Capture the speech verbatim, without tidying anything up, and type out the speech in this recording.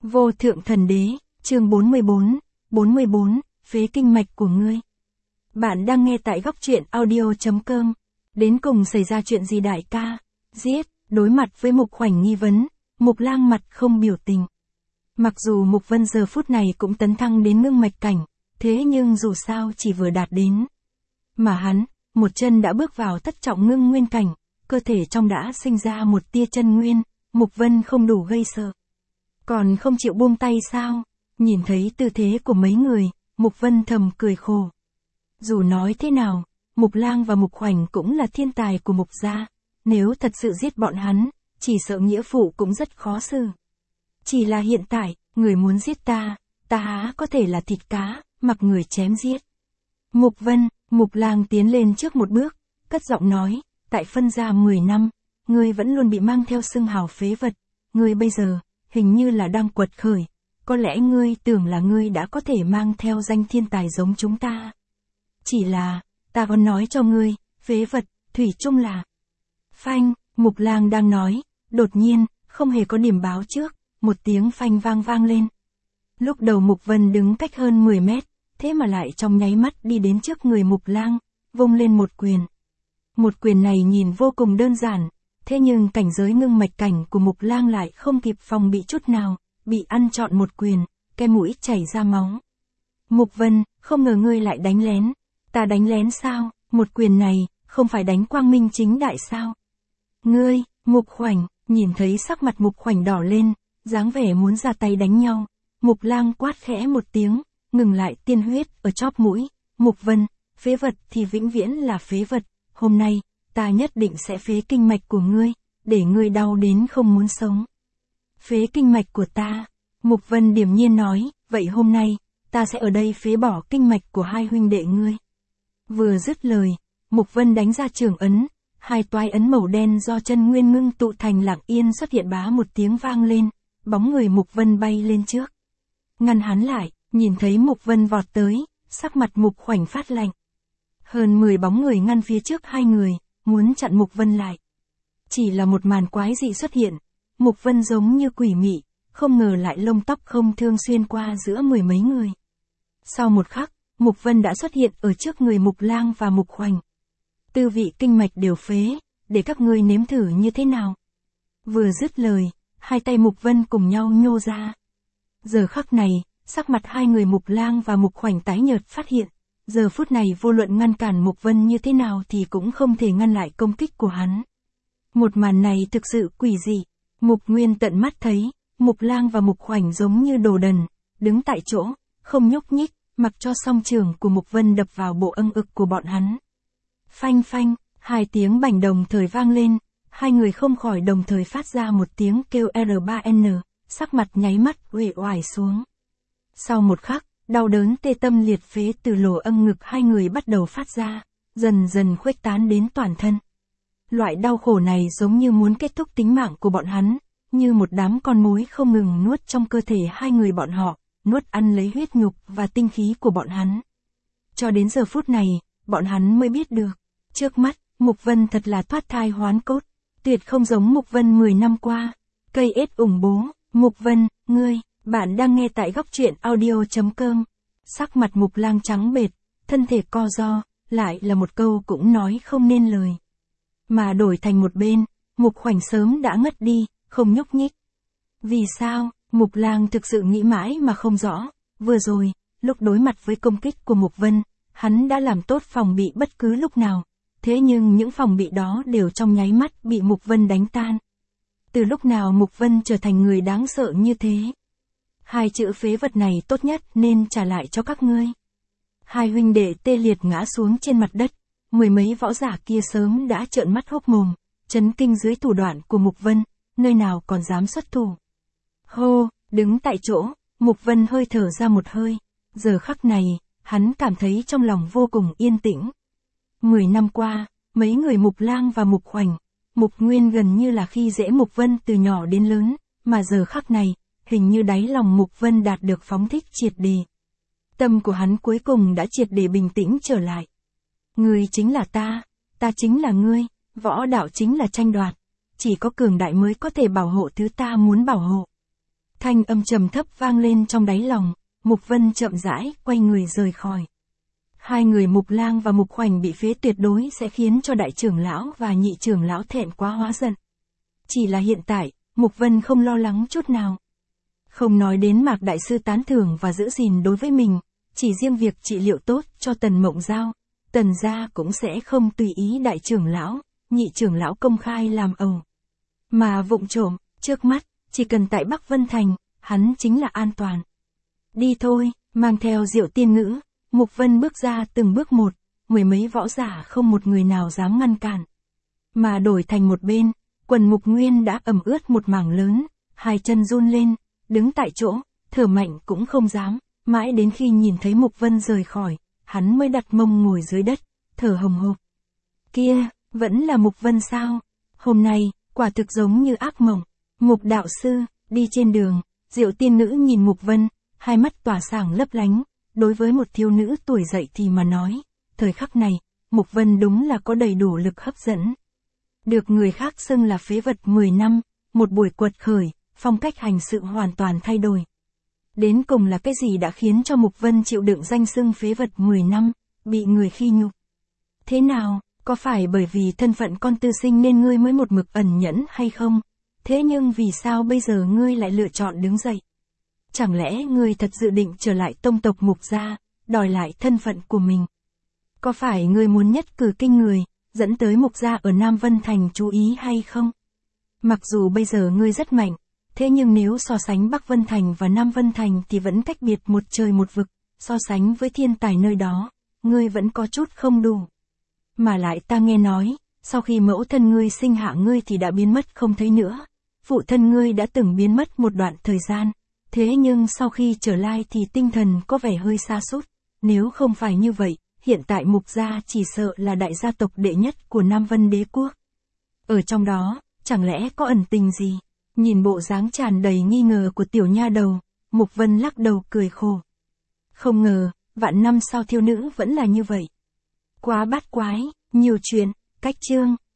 Vô thượng thần đế, chương bốn mươi bốn, bốn mươi bốn, phế kinh mạch của ngươi. Bạn đang nghe tại góc truyện audio chấm com. Đến cùng xảy ra chuyện gì đại ca? Giết, đối mặt với Mục Khoảnh nghi vấn, Mục Lang mặt không biểu tình. Mặc dù Mục Vân giờ phút này cũng tấn thăng đến ngưng mạch cảnh, thế nhưng dù sao chỉ vừa đạt đến. Mà hắn, một chân đã bước vào thất trọng ngưng nguyên cảnh, cơ thể trong đã sinh ra một tia chân nguyên, Mục Vân không đủ gây sợ. Còn không chịu buông tay sao? Nhìn thấy tư thế của mấy người, Mục Vân thầm cười khổ. Dù nói thế nào, Mục Lang và Mục Khoảnh cũng là thiên tài của Mục gia, nếu thật sự giết bọn hắn, chỉ sợ nghĩa phụ cũng rất khó xử. Chỉ là hiện tại, người muốn giết ta, ta há có thể là thịt cá, mặc người chém giết. Mục Vân, Mục Lang tiến lên trước một bước, cất giọng nói, tại phân gia mười năm, ngươi vẫn luôn bị mang theo xưng hào phế vật, ngươi bây giờ, hình như là đang quật khởi, có lẽ ngươi tưởng là ngươi đã có thể mang theo danh thiên tài giống chúng ta. Chỉ là, ta còn nói cho ngươi, phế vật, thủy chung là. Phanh, Mục Lang đang nói, đột nhiên, không hề có điểm báo trước, một tiếng phanh vang vang lên. Lúc đầu Mục Vân đứng cách hơn mười mét, thế mà lại trong nháy mắt đi đến trước người Mục Lang, vung lên một quyền. Một quyền này nhìn vô cùng đơn giản, thế nhưng cảnh giới ngưng mạch cảnh của Mục Lang lại không kịp phòng bị chút nào, bị ăn trọn một quyền, cái mũi chảy ra máu. Mục Vân, không ngờ ngươi lại đánh lén. Ta đánh lén sao? Một quyền này, không phải đánh quang minh chính đại sao? Ngươi, Mục Khoảnh, nhìn thấy sắc mặt Mục Khoảnh đỏ lên, dáng vẻ muốn ra tay đánh nhau. Mục Lang quát khẽ một tiếng, ngừng lại tiên huyết ở chóp mũi. Mục Vân, phế vật thì vĩnh viễn là phế vật, hôm nay, ta nhất định sẽ phế kinh mạch của ngươi, để ngươi đau đến không muốn sống. Phế kinh mạch của ta, Mục Vân điềm nhiên nói, vậy hôm nay, ta sẽ ở đây phế bỏ kinh mạch của hai huynh đệ ngươi. Vừa dứt lời, Mục Vân đánh ra trường ấn, hai toái ấn màu đen do chân nguyên ngưng tụ thành lặng yên xuất hiện bá một tiếng vang lên, bóng người Mục Vân bay lên trước. Ngăn hắn lại, nhìn thấy Mục Vân vọt tới, sắc mặt Mục Khoảnh phát lạnh. Hơn mười bóng người ngăn phía trước hai người, muốn chặn Mục Vân lại. Chỉ là một màn quái dị xuất hiện, Mục Vân giống như quỷ mị, không ngờ lại lông tóc không thương xuyên qua giữa mười mấy người. Sau một khắc, Mục Vân đã xuất hiện ở trước người Mục Lang và Mục Khoảnh. Tư vị kinh mạch đều phế, để các ngươi nếm thử như thế nào. Vừa dứt lời, hai tay Mục Vân cùng nhau nhô ra. Giờ khắc này, sắc mặt hai người Mục Lang và Mục Khoảnh tái nhợt phát hiện. Giờ phút này vô luận ngăn cản Mục Vân như thế nào thì cũng không thể ngăn lại công kích của hắn. Một màn này thực sự quỷ dị. Mục Nguyên tận mắt thấy, Mục Lang và Mục Khoảnh giống như đồ đần, đứng tại chỗ, không nhúc nhích, mặc cho song trường của Mục Vân đập vào bộ âng ực của bọn hắn. Phanh phanh, hai tiếng bành đồng thời vang lên, hai người không khỏi đồng thời phát ra một tiếng kêu R ba N, sắc mặt nháy mắt uể oải xuống. Sau một khắc, đau đớn tê tâm liệt phế từ lỗ âng ngực hai người bắt đầu phát ra, dần dần khuếch tán đến toàn thân. Loại đau khổ này giống như muốn kết thúc tính mạng của bọn hắn, như một đám con mối không ngừng nuốt trong cơ thể hai người bọn họ, nuốt ăn lấy huyết nhục và tinh khí của bọn hắn. Cho đến giờ phút này, bọn hắn mới biết được, trước mắt, Mục Vân thật là thoát thai hoán cốt, tuyệt không giống Mục Vân mười năm qua. Cây ết ủng bố, Mục Vân, ngươi, bạn đang nghe tại góc truyện audio chấm com. Sắc mặt Mục Lang trắng bệch, thân thể co ro, lại là một câu cũng nói không nên lời. Mà đổi thành một bên, Mục Khoảnh sớm đã ngất đi, không nhúc nhích. Vì sao? Mục Lang thực sự nghĩ mãi mà không rõ. Vừa rồi, lúc đối mặt với công kích của Mục Vân, hắn đã làm tốt phòng bị bất cứ lúc nào. Thế nhưng những phòng bị đó đều trong nháy mắt bị Mục Vân đánh tan. Từ lúc nào Mục Vân trở thành người đáng sợ như thế? Hai chữ phế vật này tốt nhất nên trả lại cho các ngươi. Hai huynh đệ tê liệt ngã xuống trên mặt đất. Mười mấy võ giả kia sớm đã trợn mắt hốc mồm, chấn kinh dưới thủ đoạn của Mục Vân, nơi nào còn dám xuất thủ. Hô, đứng tại chỗ, Mục Vân hơi thở ra một hơi. Giờ khắc này, hắn cảm thấy trong lòng vô cùng yên tĩnh. Mười năm qua, mấy người Mục Lang và Mục Khoảnh, Mục Nguyên gần như là khi dễ Mục Vân từ nhỏ đến lớn, mà giờ khắc này, hình như đáy lòng Mục Vân đạt được phóng thích triệt để. Tâm của hắn cuối cùng đã triệt để bình tĩnh trở lại. Ngươi chính là ta, ta chính là ngươi, võ đạo chính là tranh đoạt, chỉ có cường đại mới có thể bảo hộ thứ ta muốn bảo hộ. Thanh âm trầm thấp vang lên trong đáy lòng, Mục Vân chậm rãi quay người rời khỏi. Hai người Mục Lang và Mục Khoảnh bị phế tuyệt đối sẽ khiến cho đại trưởng lão và nhị trưởng lão thẹn quá hóa giận. Chỉ là hiện tại, Mục Vân không lo lắng chút nào. Không nói đến Mạc đại sư tán thưởng và giữ gìn đối với mình, chỉ riêng việc trị liệu tốt cho Tần Mộng Giao, Tần gia cũng sẽ không tùy ý đại trưởng lão, nhị trưởng lão công khai làm ẩu. Mà vụng trộm, trước mắt, chỉ cần tại Bắc Vân Thành, hắn chính là an toàn. Đi thôi, mang theo Diệu Tiên Ngữ, Mục Vân bước ra từng bước một, mười mấy võ giả không một người nào dám ngăn cản. Mà đổi thành một bên, quần Mục Nguyên đã ẩm ướt một mảng lớn, hai chân run lên, đứng tại chỗ, thở mạnh cũng không dám, mãi đến khi nhìn thấy Mục Vân rời khỏi, hắn mới đặt mông ngồi dưới đất, thở hồng hộc. Kia, vẫn là Mục Vân sao? Hôm nay, quả thực giống như ác mộng. Mục đạo sư, đi trên đường, Diệu Tiên Ngữ nhìn Mục Vân, hai mắt tỏa sáng lấp lánh, đối với một thiếu nữ tuổi dậy thì mà nói, thời khắc này, Mục Vân đúng là có đầy đủ lực hấp dẫn. Được người khác xưng là phế vật mười năm, một buổi quật khởi, phong cách hành sự hoàn toàn thay đổi. Đến cùng là cái gì đã khiến cho Mục Vân chịu đựng danh xưng phế vật mười năm, bị người khi nhục? Thế nào, có phải bởi vì thân phận con tư sinh nên ngươi mới một mực ẩn nhẫn hay không? Thế nhưng vì sao bây giờ ngươi lại lựa chọn đứng dậy? Chẳng lẽ ngươi thật dự định trở lại tông tộc Mục gia, đòi lại thân phận của mình? Có phải ngươi muốn nhất cử kinh người, dẫn tới Mục gia ở Nam Vân Thành chú ý hay không? Mặc dù bây giờ ngươi rất mạnh, thế nhưng nếu so sánh Bắc Vân Thành và Nam Vân Thành thì vẫn cách biệt một trời một vực, so sánh với thiên tài nơi đó, ngươi vẫn có chút không đủ. Mà lại ta nghe nói, sau khi mẫu thân ngươi sinh hạ ngươi thì đã biến mất không thấy nữa. Phụ thân ngươi đã từng biến mất một đoạn thời gian, thế nhưng sau khi trở lại thì tinh thần có vẻ hơi sa sút. Nếu không phải như vậy, hiện tại Mục gia chỉ sợ là đại gia tộc đệ nhất của Nam Vân Đế quốc. Ở trong đó, chẳng lẽ có ẩn tình gì? Nhìn bộ dáng tràn đầy nghi ngờ của tiểu nha đầu, Mục Vân lắc đầu cười khổ. Không ngờ, vạn năm sau thiếu nữ vẫn là như vậy. Quá bát quái, nhiều chuyện, cách chương.